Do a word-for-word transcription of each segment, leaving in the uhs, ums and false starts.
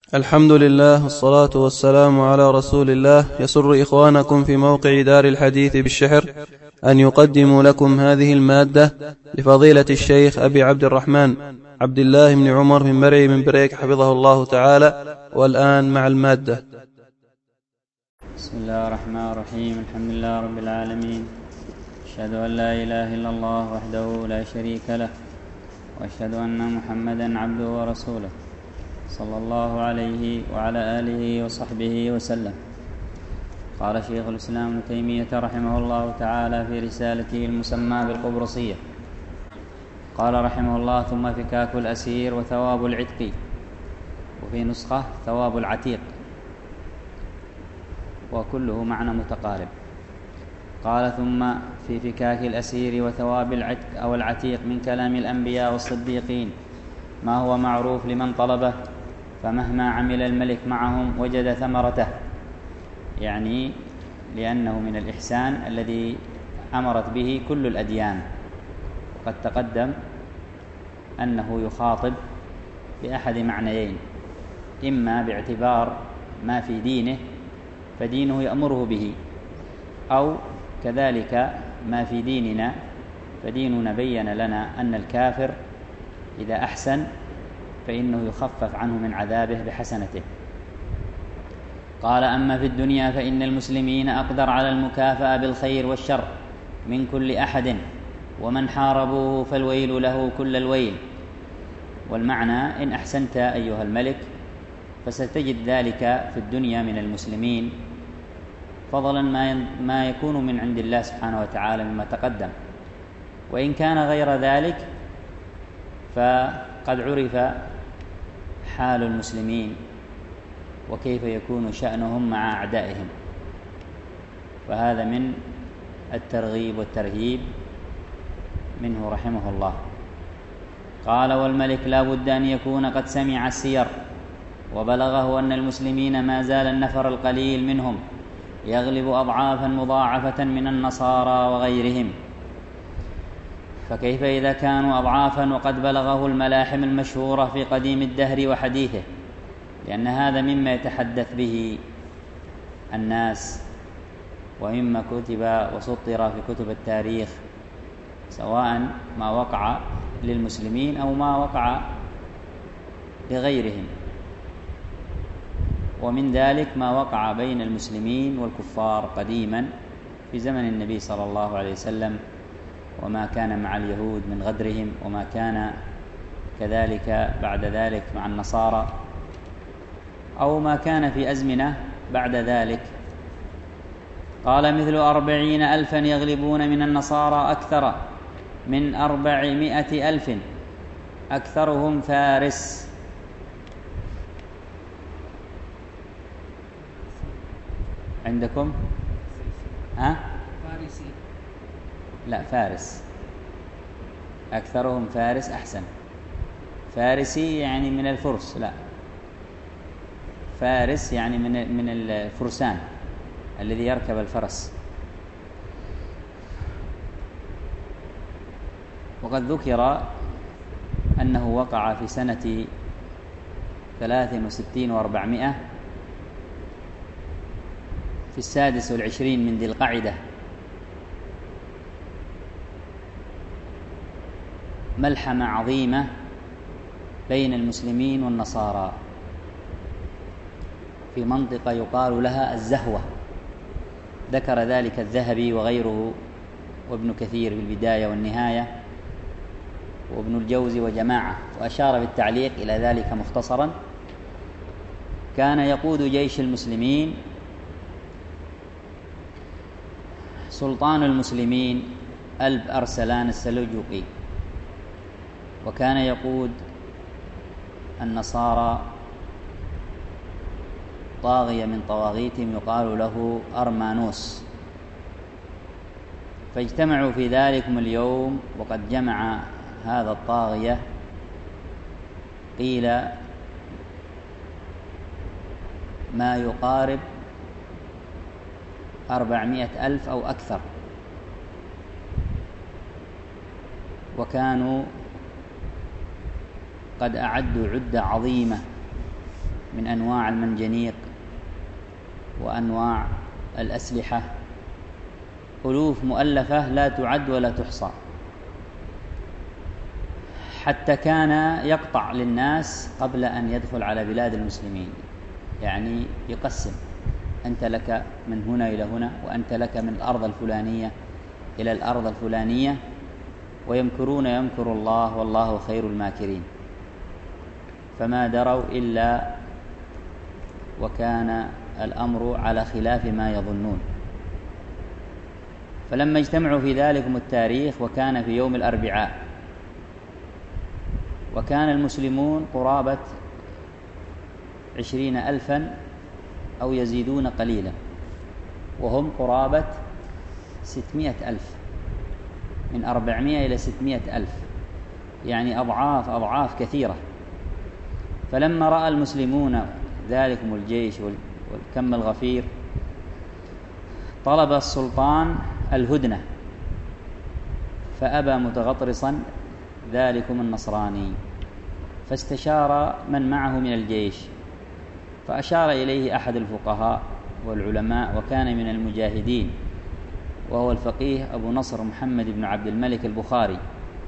الحمد لله والصلاة والسلام على رسول الله. يسر إخوانكم في موقع دار الحديث بالشحر أن يقدموا لكم هذه المادة لفضيلة الشيخ أبي عبد الرحمن عبد الله بن عمر من مرعي من بريك حفظه الله تعالى. والآن مع المادة. بسم الله الرحمن الرحيم. الحمد لله رب العالمين، أشهد أن لا إله إلا الله وحده لا شريك له، وأشهد أن محمدا عبده ورسوله صلى الله عليه وعلى آله وصحبه وسلم. قال شيخ الإسلام ابن تيمية رحمه الله تعالى في رسالته المسمى بالقبرصية، قال رحمه الله: ثم فكاك الأسير وثواب العتق، وفي نسخة ثواب العتيق، وكله معنى متقارب. قال: ثم في فكاك الأسير وثواب العتق أو العتيق من كلام الأنبياء والصديقين ما هو معروف لمن طلبه، فمهما عمل الملك معهم وجد ثمرته، يعني لأنه من الإحسان الذي أمرت به كل الأديان. وقد تقدم أنه يخاطب بأحد معنيين: إما باعتبار ما في دينه فدينه يأمره به، أو كذلك ما في ديننا فديننا بين لنا أن الكافر إذا أحسن فإنه يخفف عنه من عذابه بحسنته. قال: أما في الدنيا فإن المسلمين أقدر على المكافأة بالخير والشر من كل أحد، ومن حاربوه فالويل له كل الويل. والمعنى: إن أحسنت أيها الملك فستجد ذلك في الدنيا من المسلمين، فضلا ما يكون من عند الله سبحانه وتعالى مما تقدم. وإن كان غير ذلك فقد عرف حال المسلمين وكيف يكون شأنهم مع أعدائهم، وهذا من الترغيب والترهيب منه رحمه الله. قال: والملك لا بد أن يكون قد سمع السير وبلغه أن المسلمين ما زال النفر القليل منهم يغلب أضعافا مضاعفة من النصارى وغيرهم، فكيف إذا كانوا أضعافا وقد بلغه الملاحم المشهورة في قديم الدهر وحديثه، لأن هذا مما يتحدث به الناس ومما كتب وسطر في كتب التاريخ، سواء ما وقع للمسلمين أو ما وقع لغيرهم. ومن ذلك ما وقع بين المسلمين والكفار قديما في زمن النبي صلى الله عليه وسلم، وما كان مع اليهود من غدرهم، وما كان كذلك بعد ذلك مع النصارى، أو ما كان في أزمنة بعد ذلك. قال: مثل أربعين ألفا يغلبون من النصارى أكثر من أربعمائة ألف، أكثرهم فارس. عندكم؟ ها؟ فارسي. لا، فارس. أكثرهم فارس أحسن. فارسي يعني من الفرس، لا، فارس يعني من من الفرسان الذي يركب الفرس. وقد ذكر أنه وقع في سنة ثلاث وستين وأربعمائة في السادس والعشرين من ذي القعدة، ملحمة عظيمة بين المسلمين والنصارى في منطقة يقال لها الزهوة. ذكر ذلك الذهبي وغيره، وابن كثير في البداية والنهاية، وابن الجوزي وجماعة، وأشار بالتعليق إلى ذلك مختصرا. كان يقود جيش المسلمين سلطان المسلمين ألب أرسلان السلجوقي، وكان يقود النصارى طاغية من طواغيتهم يقال له أرمانوس. فاجتمعوا في ذلكم اليوم، وقد جمع هذا الطاغية قيل ما يقارب أربعمائة ألف أو أكثر، وكانوا قد أعدوا عدة عظيمة من أنواع المنجنيق وأنواع الأسلحة، ألوف مؤلفة لا تعد ولا تحصى، حتى كان يقطع للناس قبل أن يدخل على بلاد المسلمين، يعني يقسم: أنت لك من هنا إلى هنا، وأنت لك من الأرض الفلانية إلى الأرض الفلانية، ويمكرون يمكر الله والله خير الماكرين. فما دروا إلا وكان الأمر على خلاف ما يظنون. فلما اجتمعوا في ذلكم التاريخ، وكان في يوم الأربعاء، وكان المسلمون قرابة عشرين ألفا أو يزيدون قليلا، وهم قرابة ستمائة ألف، من أربعمائة إلى ستمائة ألف، يعني أضعاف أضعاف كثيرة. فلما رأى المسلمون ذلكم الجيش والكم الغفير، طلب السلطان الهدنة، فأبى متغطرسا ذلكم النصراني، فاستشار من معه من الجيش، فأشار إليه أحد الفقهاء والعلماء وكان من المجاهدين، وهو الفقيه أبو نصر محمد بن عبد الملك البخاري،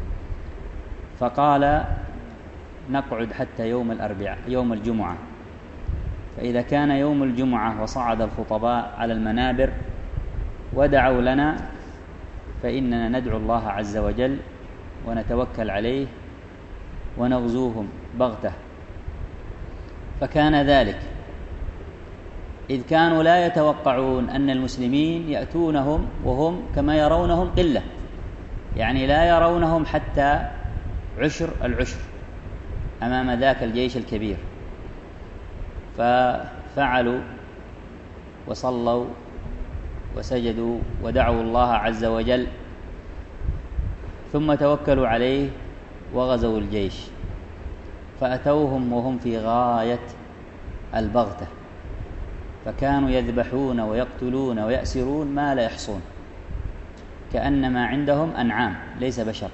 فقال: نقعد حتى يوم الأربعاء يوم الجمعة، فإذا كان يوم الجمعة وصعد الخطباء على المنابر ودعوا لنا، فإننا ندعو الله عز وجل ونتوكل عليه ونغزوهم بغتة. فكان ذلك، إذ كانوا لا يتوقعون أن المسلمين يأتونهم وهم كما يرونهم قلة، يعني لا يرونهم حتى عشر العشر أمام ذاك الجيش الكبير. ففعلوا وصلوا وسجدوا ودعوا الله عز وجل، ثم توكلوا عليه وغزوا الجيش، فأتوهم وهم في غاية البغتة، فكانوا يذبحون ويقتلون ويأسرون ما لا يحصون، كأنما عندهم أنعام ليس بشر،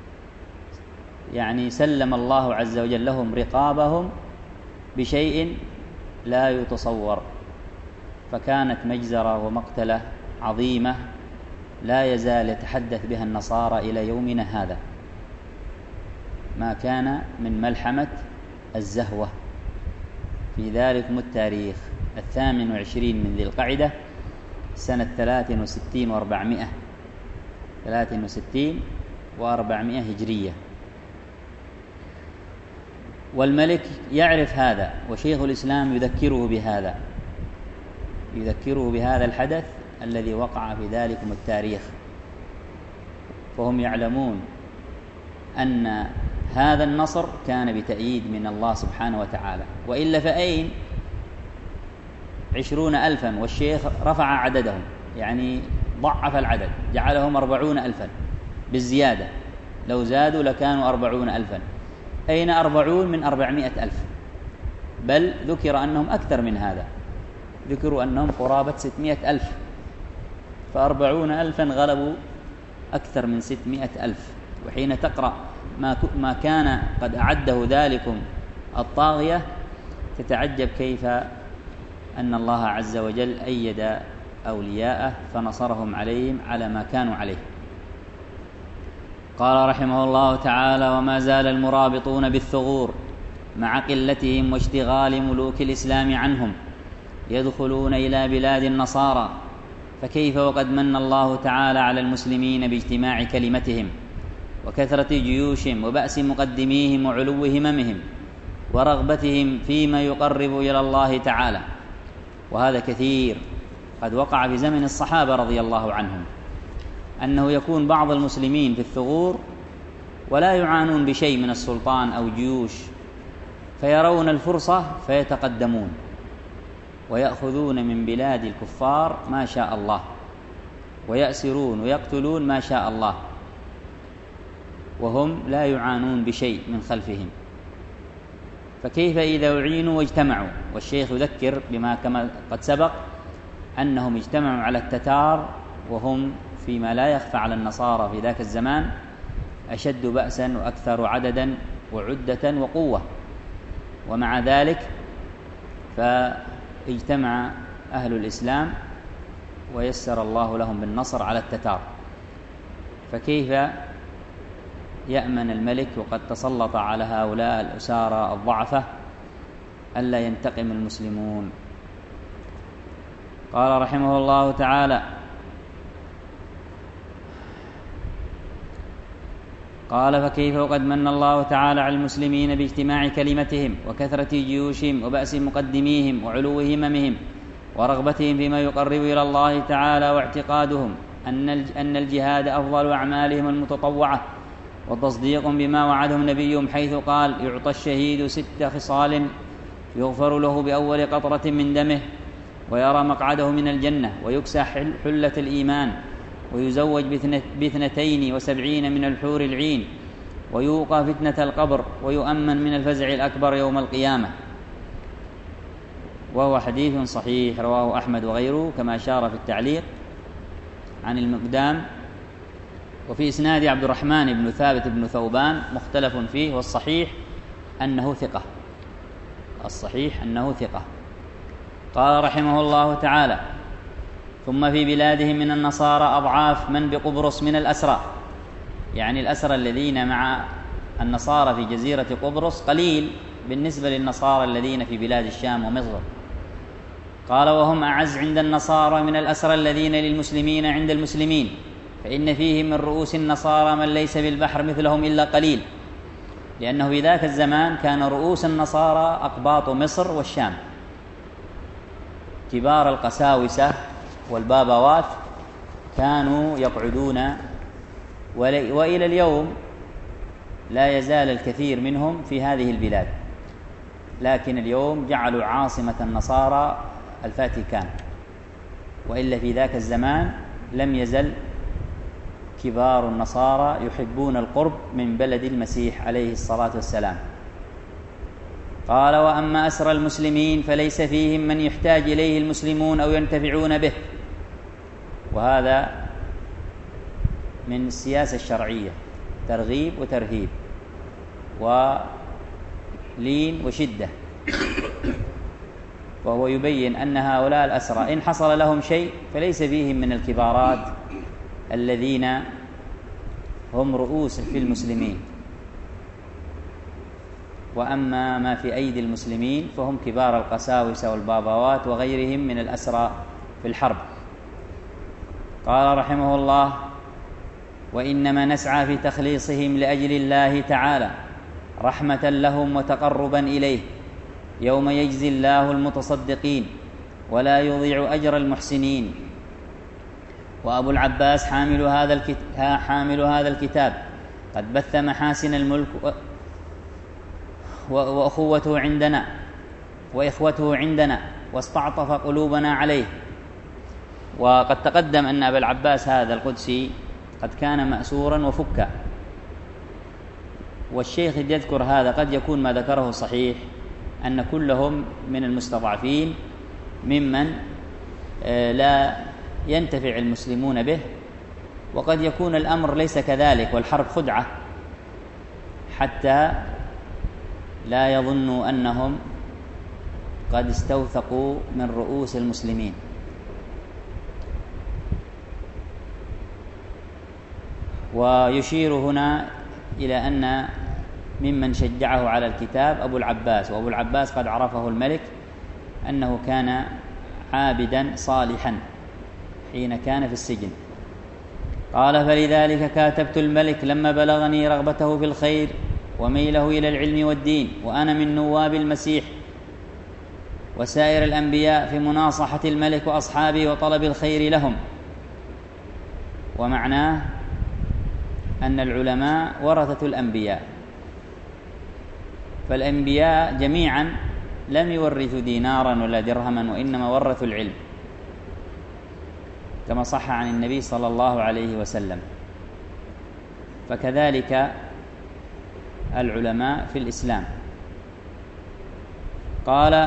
يعني سلم الله عز وجل لهم رقابهم بشيء لا يتصور. فكانت مجزرة ومقتلة عظيمة لا يزال يتحدث بها النصارى إلى يومنا هذا، ما كان من ملحمة الزهوة في ذلكم التاريخ الثامن وعشرين من ذي القعدة سنة ثلاث وستين وأربعمائة ثلاث وستين وأربعمائة هجرية. والملك يعرف هذا، وشيخ الإسلام يذكره بهذا يذكره بهذا الحدث الذي وقع في ذلكم التاريخ، فهم يعلمون أن هذا النصر كان بتأييد من الله سبحانه وتعالى، وإلا فأين عشرون ألفا، والشيخ رفع عددهم، يعني ضعف العدد، جعلهم أربعون ألفا بالزيادة، لو زادوا لكانوا أربعون ألفا. أين أربعون من أربعمائة ألف؟ بل ذكر أنهم أكثر من هذا، ذكروا أنهم قرابة ستمائة ألف، فأربعون ألفا غلبوا أكثر من ستمائة ألف. وحين تقرأ ما كان قد أعده ذلكم الطاغية تتعجب كيف أن الله عز وجل أيد أولياءه فنصرهم عليهم على ما كانوا عليه. قال رحمه الله تعالى: وما زال المرابطون بالثغور مع قلتهم واشتغال ملوك الإسلام عنهم يدخلون إلى بلاد النصارى، فكيف وقد من الله تعالى على المسلمين باجتماع كلمتهم وكثرة جيوشهم وبأس مقدميهم وعلو هممهم ورغبتهم فيما يقرب إلى الله تعالى. وهذا كثير قد وقع في زمن الصحابة رضي الله عنهم، أنه يكون بعض المسلمين في الثغور ولا يعانون بشيء من السلطان أو جيوش، فيرون الفرصة فيتقدمون ويأخذون من بلاد الكفار ما شاء الله، ويأسرون ويقتلون ما شاء الله، وهم لا يعانون بشيء من خلفهم. فكيف إذا أعينوا واجتمعوا؟ والشيخ يذكر بما كما قد سبق أنهم اجتمعوا على التتار، وهم فيما لا يخفى على النصارى في ذاك الزمان أشد بأسا وأكثر عددا وعدة وقوة، ومع ذلك فاجتمع أهل الإسلام ويسر الله لهم بالنصر على التتار، فكيف يأمن الملك وقد تسلط على هؤلاء الأسارى الضعفة ألا ينتقم المسلمون؟ قال رحمه الله تعالى: قال: فكيف وقد من الله تعالى على المسلمين باجتماع كلمتهم وكثرة جيوشهم وبأس مقدميهم وعلو هممهم ورغبتهم فيما يقرب إلى الله تعالى، واعتقادهم أن الجهاد أفضل أعمالهم المتطوعة، وتصديق بما وعدهم نبيهم حيث قال: يعطى الشهيد ست خصال يغفر له بأول قطرة من دمه، ويرى مقعده من الجنة، ويكسى حلة الإيمان، ويزوج باثنتين وسبعين من الحور العين، ويوقى فتنة القبر، ويؤمن من الفزع الأكبر يوم القيامة. وهو حديث صحيح رواه أحمد وغيره كما أشار في التعليق عن المقدام. وفي إسناد عبد الرحمن بن ثابت بن ثوبان مختلف فيه، والصحيح أنه ثقة الصحيح أنه ثقة. قال رحمه الله تعالى: ثم في بلادهم من النصارى أضعاف من بقبرص من الأسرى، يعني الأسرى الذين مع النصارى في جزيرة قبرص قليل بالنسبة للنصارى الذين في بلاد الشام ومصر. قال: وهم أعز عند النصارى من الأسرى الذين للمسلمين عند المسلمين، فإن فيهم من رؤوس النصارى من ليس بالبحر مثلهم إلا قليل، لأنه في ذاك الزمان كان رؤوس النصارى أقباط مصر والشام، كبار القساوسة والبابوات كانوا يقعدون، وإلى اليوم لا يزال الكثير منهم في هذه البلاد، لكن اليوم جعلوا عاصمة النصارى الفاتيكان، وإلا في ذاك الزمان لم يزل كبار النصارى يحبون القرب من بلد المسيح عليه الصلاة والسلام. قال: وأما أسرى المسلمين فليس فيهم من يحتاج إليه المسلمون أو ينتفعون به. وهذا من السياسة الشرعية، ترغيب وترهيب ولين وشدة. وهو يبين أن هؤلاء الأسرى إن حصل لهم شيء فليس فيهم من الكبارات الذين هم رؤوس في المسلمين، وأما ما في أيدي المسلمين فهم كبار القساوسة والبابوات وغيرهم من الأسرى في الحرب. قال رحمه الله: وإنما نسعى في تخليصهم لأجل الله تعالى رحمة لهم وتقربا إليه، يوم يجزي الله المتصدقين ولا يضيع أجر المحسنين. وأبو العباس حامل هذا الكتاب, حامل هذا الكتاب قد بث محاسن الملك وأخوته عندنا وإخوته عندنا، واستعطف قلوبنا عليه. وقد تقدم أن أبا العباس هذا القدسي قد كان مأسورا وفكا، والشيخ يذكر هذا قد يكون ما ذكره صحيح، أن كلهم من المستضعفين ممن لا ينتفع المسلمون به، وقد يكون الأمر ليس كذلك والحرب خدعة حتى لا يظنوا أنهم قد استوثقوا من رؤوس المسلمين. ويشير هنا إلى أن ممن شجعه على الكتاب أبو العباس، وأبو العباس قد عرفه الملك أنه كان عابدا صالحا حين كان في السجن. قال: فلذلك كاتبت الملك لما بلغني رغبته في الخير وميله إلى العلم والدين، وأنا من نواب المسيح وسائر الأنبياء في مناصحة الملك وأصحابه وطلب الخير لهم. ومعناه أن العلماء ورثة الأنبياء، فالأنبياء جميعا لم يورثوا دينارا ولا درهما، وإنما ورثوا العلم كما صح عن النبي صلى الله عليه وسلم. فكذلك العلماء في الإسلام. قال: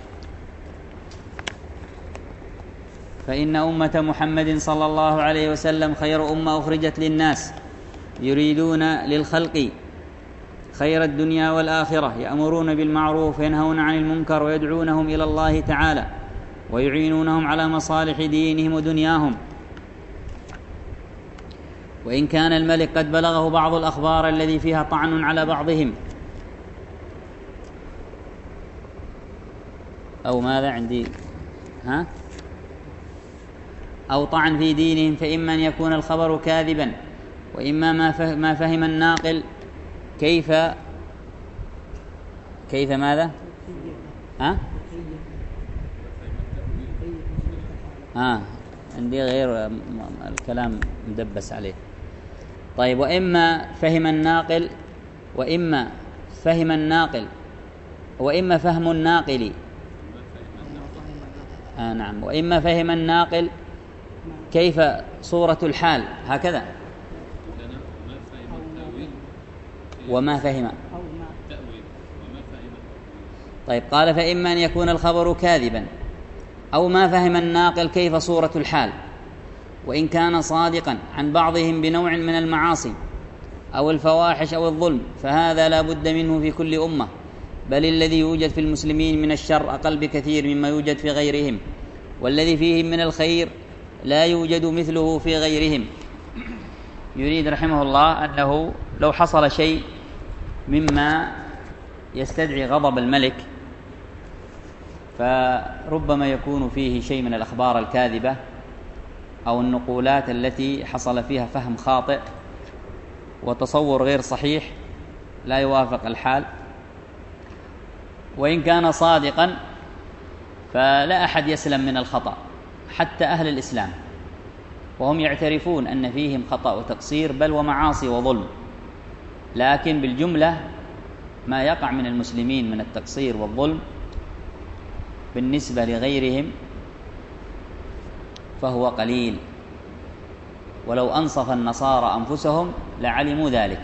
فإن أمة محمد صلى الله عليه وسلم خير أمة أخرجت للناس، يريدون للخلق خير الدنيا والآخرة، يأمرون بالمعروف وينهون عن المنكر ويدعونهم إلى الله تعالى ويعينونهم على مصالح دينهم ودنياهم. وإن كان الملك قد بلغه بعض الأخبار الذي فيها طعن على بعضهم أو ماذا عندي ها أو طعن في دينهم، فإما أن يكون الخبر كاذبا، وإما ما فهم الناقل كيف كيف ماذا ها ها عندي غير الكلام مدبس عليه. طيب، وإما فهم الناقل وإما فهم الناقل وإما فهم الناقل آه نعم وإما فهم الناقل كيف صورة الحال، هكذا وما فهم. طيب، قال فإما أن يكون الخبر كاذبا أو ما فهم الناقل كيف صورة الحال، وإن كان صادقا عن بعضهم بنوع من المعاصي أو الفواحش أو الظلم فهذا لا بد منه في كل أمة، بل الذي يوجد في المسلمين من الشر أقل بكثير مما يوجد في غيرهم، والذي فيهم من الخير لا يوجد مثله في غيرهم. يريد رحمه الله أنه لو حصل شيء مما يستدعي غضب الملك فربما يكون فيه شيء من الأخبار الكاذبة أو النقولات التي حصل فيها فهم خاطئ وتصور غير صحيح لا يوافق الحال، وإن كان صادقا فلا أحد يسلم من الخطأ حتى أهل الإسلام، وهم يعترفون أن فيهم خطأ وتقصير بل ومعاصي وظلم، لكن بالجملة ما يقع من المسلمين من التقصير والظلم بالنسبة لغيرهم فهو قليل، ولو أنصف النصارى أنفسهم لعلموا ذلك.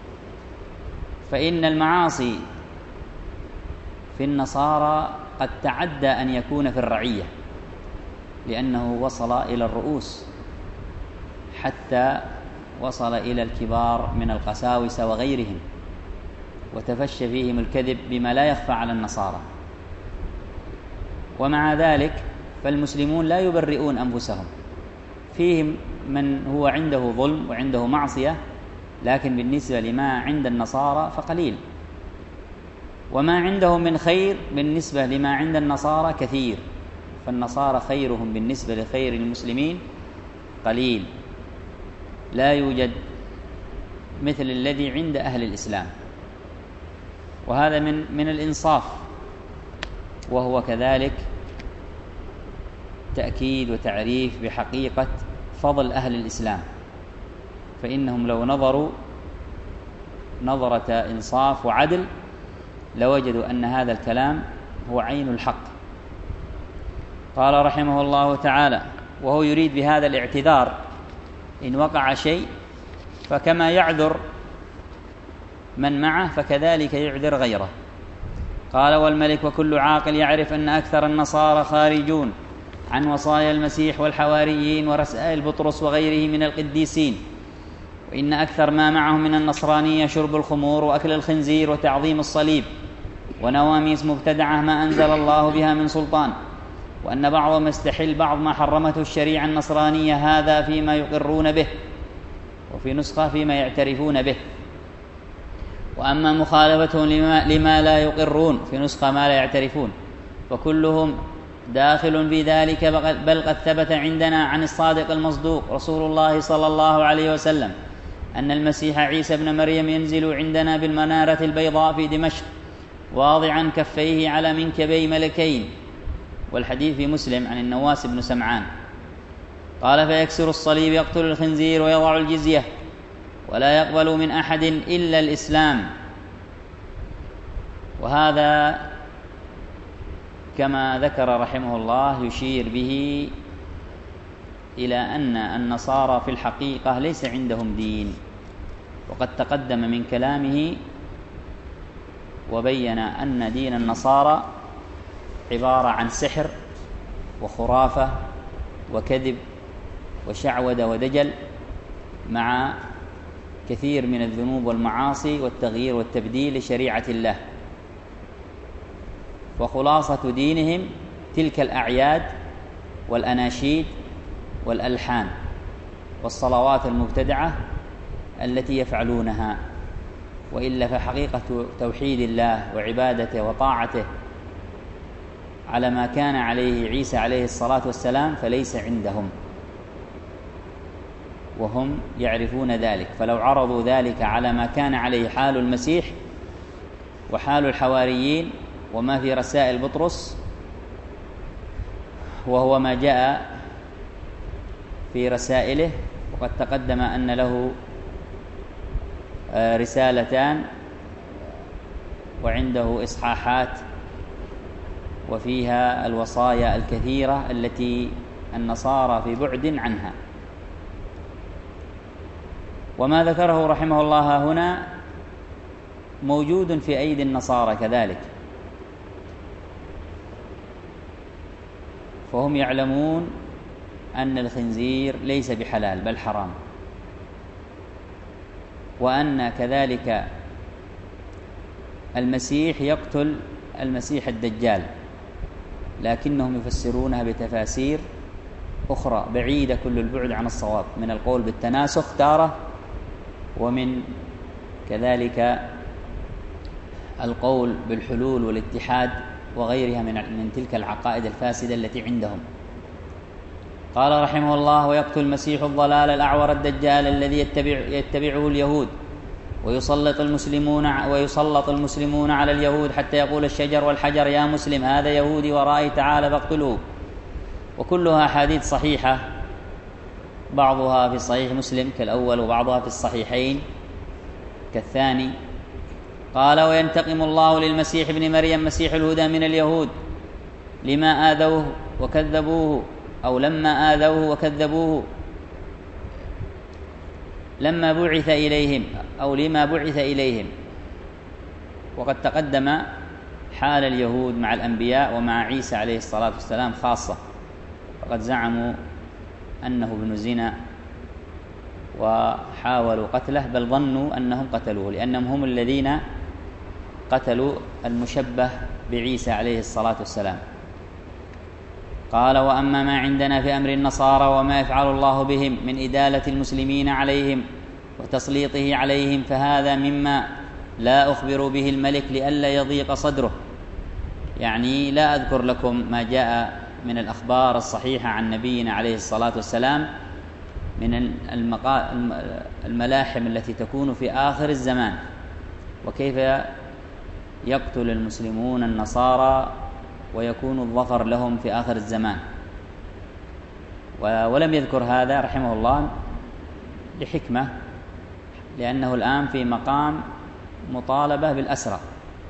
فإن المعاصي في النصارى قد تعدى أن يكون في الرعية، لأنه وصل إلى الرؤوس حتى وصل إلى الكبار من القساوسة وغيرهم، وتفشى فيهم الكذب بما لا يخفى على النصارى. ومع ذلك فالمسلمون لا يبرئون أنفسهم، فيهم من هو عنده ظلم وعنده معصية، لكن بالنسبة لما عند النصارى فقليل، وما عندهم من خير بالنسبة لما عند النصارى كثير، فالنصارى خيرهم بالنسبة لخير المسلمين قليل، لا يوجد مثل الذي عند أهل الإسلام، وهذا من من الإنصاف، وهو كذلك تأكيد وتعريف بحقيقة فضل أهل الإسلام، فإنهم لو نظروا نظرة إنصاف وعدل لوجدوا أن هذا الكلام هو عين الحق. قال رحمه الله تعالى: وهو يريد بهذا الاعتذار إن وقع شيء، فكما يعذر من معه فكذلك يعذر غيره. قال: والملك وكل عاقل يعرف أن أكثر النصارى خارجون عن وصايا المسيح والحواريين ورسائل بطرس وغيره من القديسين، وإن أكثر ما معهم من النصرانية شرب الخمور وأكل الخنزير وتعظيم الصليب ونواميس مبتدعة ما أنزل الله بها من سلطان، وأن بعضهم يستحل بعض ما حرمته الشريعة النصرانية، هذا فيما يقرون به، وفي نسخة فيما يعترفون به. وأما مخالفتهم لما, لما لا يقرون في نسخة ما لا يعترفون، فكلهم داخل في ذلك، بل قد ثبت عندنا عن الصادق المصدوق رسول الله صلى الله عليه وسلم أن المسيح عيسى بن مريم ينزل عندنا بالمنارة البيضاء في دمشق واضعا كفيه على منكبي ملكين، والحديث في مسلم عن النواس بن سمعان. قال: فيكسر الصليب يقتل الخنزير ويضع الجزية ولا يقبل من أحد إلا الإسلام. وهذا كما ذكر رحمه الله يشير به إلى أن النصارى في الحقيقة ليس عندهم دين، وقد تقدم من كلامه وبين أن دين النصارى عبارة عن سحر وخرافة وكذب وشعوذة ودجل، مع كثير من الذنوب والمعاصي والتغيير والتبديل لشريعة الله. وخلاصة دينهم تلك الأعياد والأناشيد والألحان والصلوات المبتدعة التي يفعلونها، وإلا فحقيقة توحيد الله وعبادته وطاعته على ما كان عليه عيسى عليه الصلاة والسلام فليس عندهم، وهم يعرفون ذلك. فلو عرضوا ذلك على ما كان عليه حال المسيح وحال الحواريين وما في رسائل بطرس، وهو ما جاء في رسائله، وقد تقدم أن له رسالتان وعنده إصحاحات وفيها الوصايا الكثيرة التي النصارى في بعد عنها. وما ذكره رحمه الله هنا موجود في أيدي النصارى كذلك، فهم يعلمون أن الخنزير ليس بحلال بل حرام، وأن كذلك المسيح يقتل المسيح الدجال، لكنهم يفسرونها بتفاسير أخرى بعيدة كل البعد عن الصواب، من القول بالتناسخ تارة، ومن كذلك القول بالحلول والاتحاد وغيرها من من تلك العقائد الفاسدة التي عندهم. قال رحمه الله: ويقتل المسيح الضلال الأعور الدجال الذي يتبع يتبعه اليهود، ويسلط المسلمون ويسلط المسلمون على اليهود حتى يقول الشجر والحجر يا مسلم هذا يهودي ورائي تعالى فاقتلوه. وكلها أحاديث صحيحة، بعضها في صحيح مسلم كالأول وبعضها في الصحيحين كالثاني. قال: وينتقم الله للمسيح ابن مريم مسيح الهدى من اليهود لما آذوه وكذبوه، أو لما آذوه وكذبوه لما بعث إليهم أو لما بعث إليهم. وقد تقدم حال اليهود مع الأنبياء ومع عيسى عليه الصلاة والسلام خاصة، فقد زعموا أنه ابن زنا وحاولوا قتله، بل ظنوا أنهم قتلوه لأنهم هم الذين قتلوا المشبه بعيسى عليه الصلاة والسلام. قال: وأما ما عندنا في أمر النصارى وما يفعل الله بهم من إدالة المسلمين عليهم وتسليطه عليهم فهذا مما لا أخبر به الملك لئلا يضيق صدره. يعني لا أذكر لكم ما جاء من الأخبار الصحيحة عن نبينا عليه الصلاة والسلام من الملاحم التي تكون في آخر الزمان، وكيف يقتل المسلمون النصارى ويكون الظفر لهم في آخر الزمان. ولم يذكر هذا رحمه الله لحكمة، لأنه الآن في مقام مطالبة بالأسرى،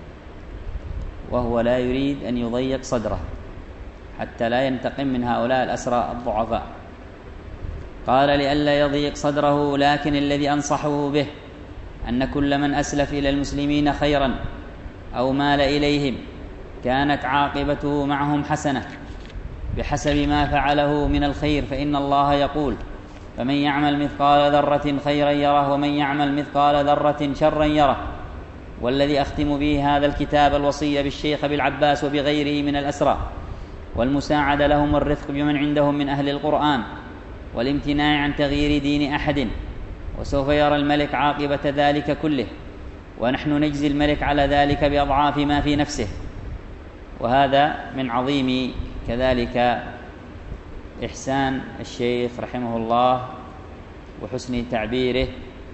وهو لا يريد أن يضيق صدره حتى لا ينتقم من هؤلاء الأسرى الضعفاء. قال: لئلا يضيق صدره، لكن الذي أنصحه به أن كل من أسلف إلى المسلمين خيرا أو مال إليهم كانت عاقبته معهم حسنة بحسب ما فعله من الخير، فإن الله يقول: فمن يعمل مثقال ذرة خيرا يره ومن يعمل مثقال ذرة شرا يره. والذي أختم به هذا الكتاب الوصية بالشيخ أبي العباس وبغيره من الأسرى، والمساعدة لهم والرفق بمن عندهم من أهل القرآن، والامتناع عن تغيير دين أحد، وسوف يرى الملك عاقبة ذلك كله، ونحن نجزي الملك على ذلك بأضعاف ما في نفسه. وهذا من عظيم كذلك إحسان الشيخ رحمه الله وحسن تعبيره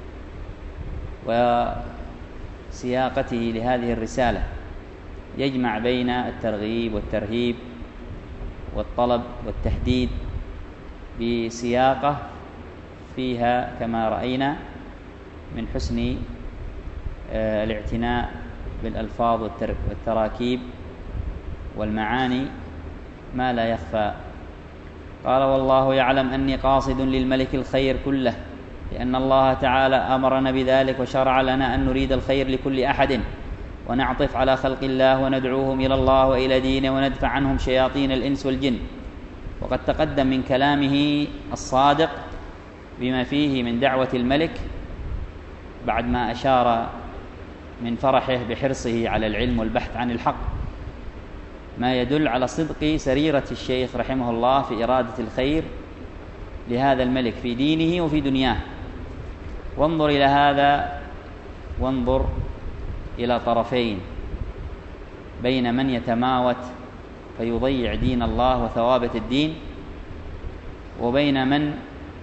وسياقته لهذه الرسالة، يجمع بين الترغيب والترهيب والطلب والتهديد بسياقة فيها كما رأينا من حسن الاعتناء بالألفاظ والتراكيب والمعاني ما لا يخفى. قال: والله يعلم أني قاصد للملك الخير كله، لأن الله تعالى أمرنا بذلك وشرع لنا أن نريد الخير لكل أحد، ونعطف على خلق الله وندعوهم إلى الله وإلى دينه، وندفع عنهم شياطين الإنس والجن. وقد تقدم من كلامه الصادق بما فيه من دعوة الملك بعد ما أشار من فرحه بحرصه على العلم والبحث عن الحق، ما يدل على صدق سريرة الشيخ رحمه الله في إرادة الخير لهذا الملك في دينه وفي دنياه. وانظر إلى هذا، وانظر إلى طرفين بين من يتماوت فيضيع دين الله وثوابت الدين، وبين من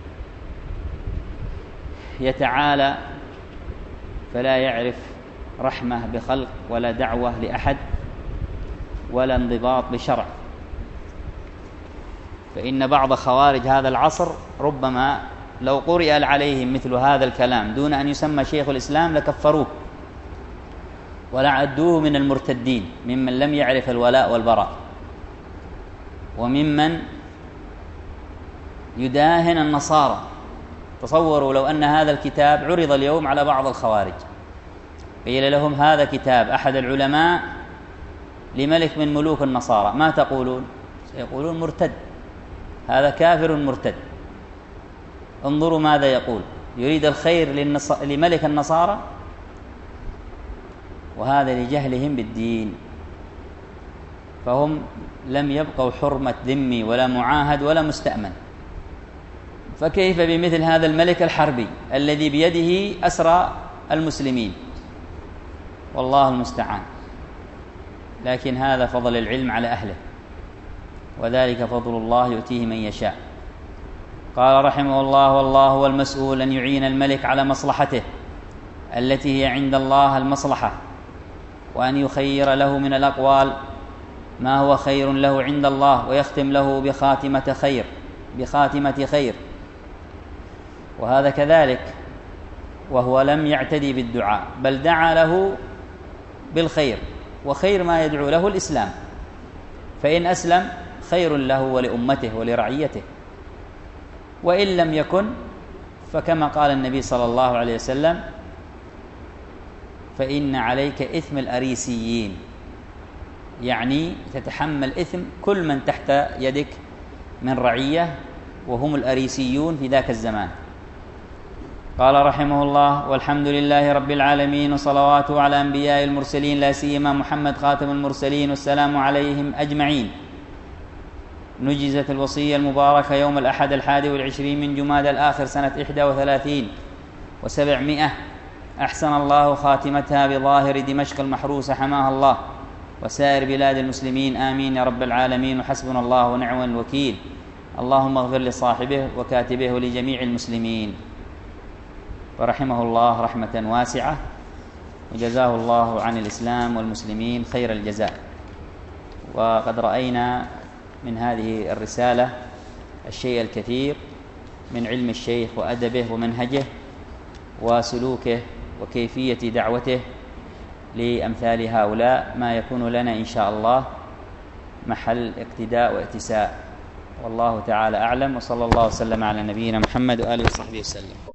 يتعالى فلا يعرف رحمة بخلق ولا دعوة لأحد ولا انضباط بشرع. فإن بعض خوارج هذا العصر ربما لو قرئ عليهم مثل هذا الكلام دون أن يسمى شيخ الإسلام لكفروه ولعدوه من المرتدين، ممن لم يعرف الولاء والبراء، وممن يداهن النصارى. تصوروا لو أن هذا الكتاب عرض اليوم على بعض الخوارج، قيل لهم هذا كتاب أحد العلماء لملك من ملوك النصارى، ما تقولون؟ سيقولون مرتد، هذا كافر مرتد. انظروا ماذا يقول، يريد الخير للنص... لملك النصارى، وهذا لجهلهم بالدين. فهم لم يبقوا حرمة ذمي ولا معاهد ولا مستأمن، فكيف بمثل هذا الملك الحربي الذي بيده أسرى المسلمين؟ والله المستعان. لكن هذا فضل العلم على أهله، وذلك فضل الله يؤتيه من يشاء. قال رحمه الله: والله هو المسؤول أن يعين الملك على مصلحته التي هي عند الله المصلحة، وأن يخير له من الأقوال ما هو خير له عند الله، ويختم له بخاتمة خير بخاتمة خير وهذا كذلك، وهو لم يعتدي بالدعاء، بل دعا له بالخير، وخير ما يدعو له الإسلام، فإن أسلم خير له ولأمته ولرعيته، وإن لم يكن فكما قال النبي صلى الله عليه وسلم: فإن عليك إثم الأريسيين، يعني تتحمل إثم كل من تحت يدك من رعية، وهم الأريسيون في ذاك الزمان. قال رحمه الله: والحمد لله رب العالمين، وصلواته على أنبياء المرسلين، لا سيما محمد خاتم المرسلين، والسلام عليهم أجمعين. نجزت الوصية المباركة يوم الأحد الحادي والعشرين من جمادى الآخر سنة إحدى وثلاثين وسبعمائة، أحسن الله خاتمتها بظاهر دمشق المحروسة حماها الله، وسائر بلاد المسلمين، آمين يا رب العالمين. وحسبنا الله ونعم الوكيل. اللهم اغفر لصاحبه وكاتبه ولجميع المسلمين. ورحمه الله رحمة واسعة، وجزاه الله عن الإسلام والمسلمين خير الجزاء. وقد رأينا من هذه الرسالة الشيء الكثير من علم الشيخ وأدبه ومنهجه وسلوكه وكيفية دعوته لأمثال هؤلاء، ما يكون لنا إن شاء الله محل اقتداء واتساء. والله تعالى أعلم، وصلى الله وسلم على نبينا محمد وآله وصحبه وسلم.